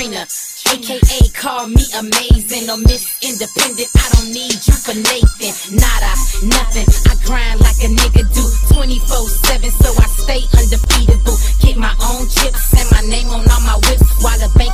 Trina, aka call me amazing or Miss Independent. I don't need you for Nathan, nada, nothing. I grind like a nigga do 24/7, so I stay undefeatable. Get my own chips and my name on all my whips while the bank